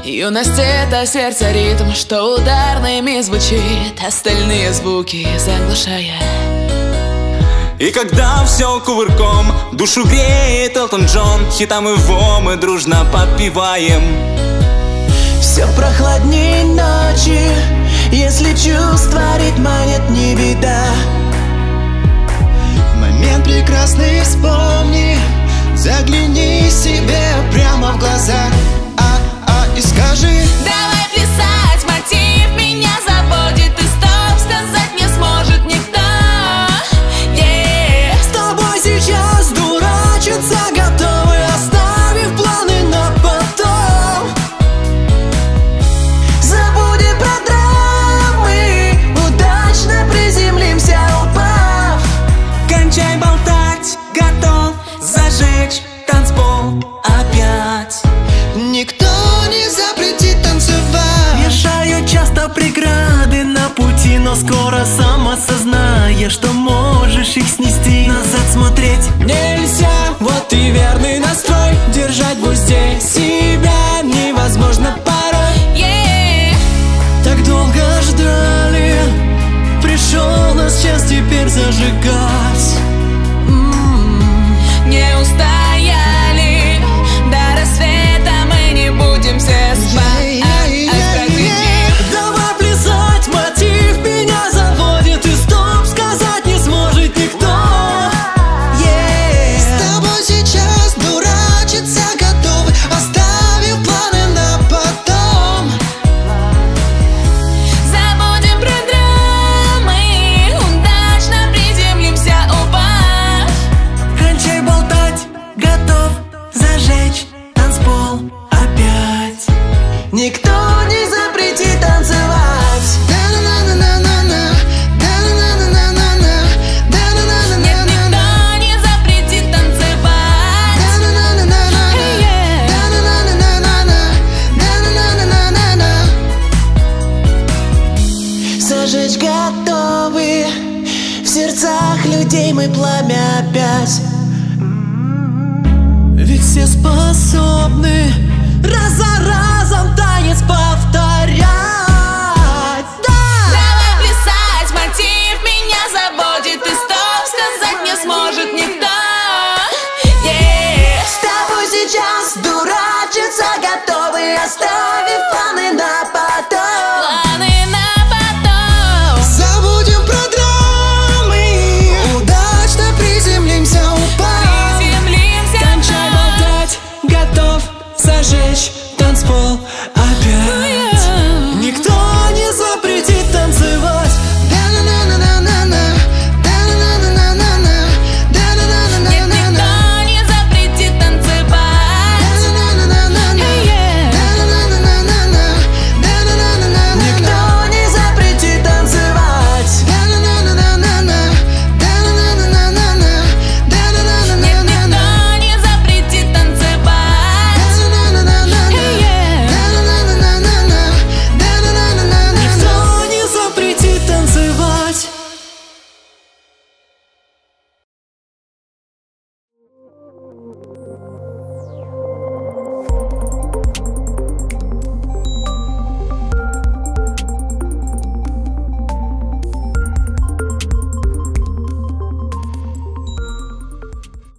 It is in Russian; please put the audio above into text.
Юность — это сердце ритм, что ударными звучит, остальные звуки заглушая. И когда все кувырком душу греет Элтон Джон, хитам его мы дружно подпеваем. Все прохладней ночи, если чувства ритма нет, не беда. Момент прекрасный вспомни, загляни себе прямо в глаза, и скажи: давай плясать, мотив меня заводит, и стоп сказать не сможет никто. С тобой сейчас дурачиться готовы, оставив планы на потом. Забудем про драмы, удачно приземлимся, упав. Кончай болтать, готов зажечь танцпол опять. Никто не запретит танцевать. Мешают часто преграды на пути, но скоро сам осознаешь, что можешь их снести. Назад смотреть Нельзя, вот и верный настрой. Держать в узде себя невозможно порой. так долго ждали, пришел наш час теперь зажигать. Не устояли, до рассвета мы не будем все спать. Давай плясать, мотив меня заводит, и стоп сказать не сможет никто. С тобой сейчас дурачиться готовы, оставив планы на потом. Забудем про драмы, удачно приземлимся, упав. Кончай болтать, готов зажечь танцпол опять. Никто не запретит танцевать. Нет, никто не запретит танцевать. Зажечь готовы, в сердцах людей мы пламя опять. Ведь все способны раз за разом танец повторять. Давай плясать, мотив меня заводит, и стоп сказать не сможет никто. С тобой сейчас дурачиться готовы, оставь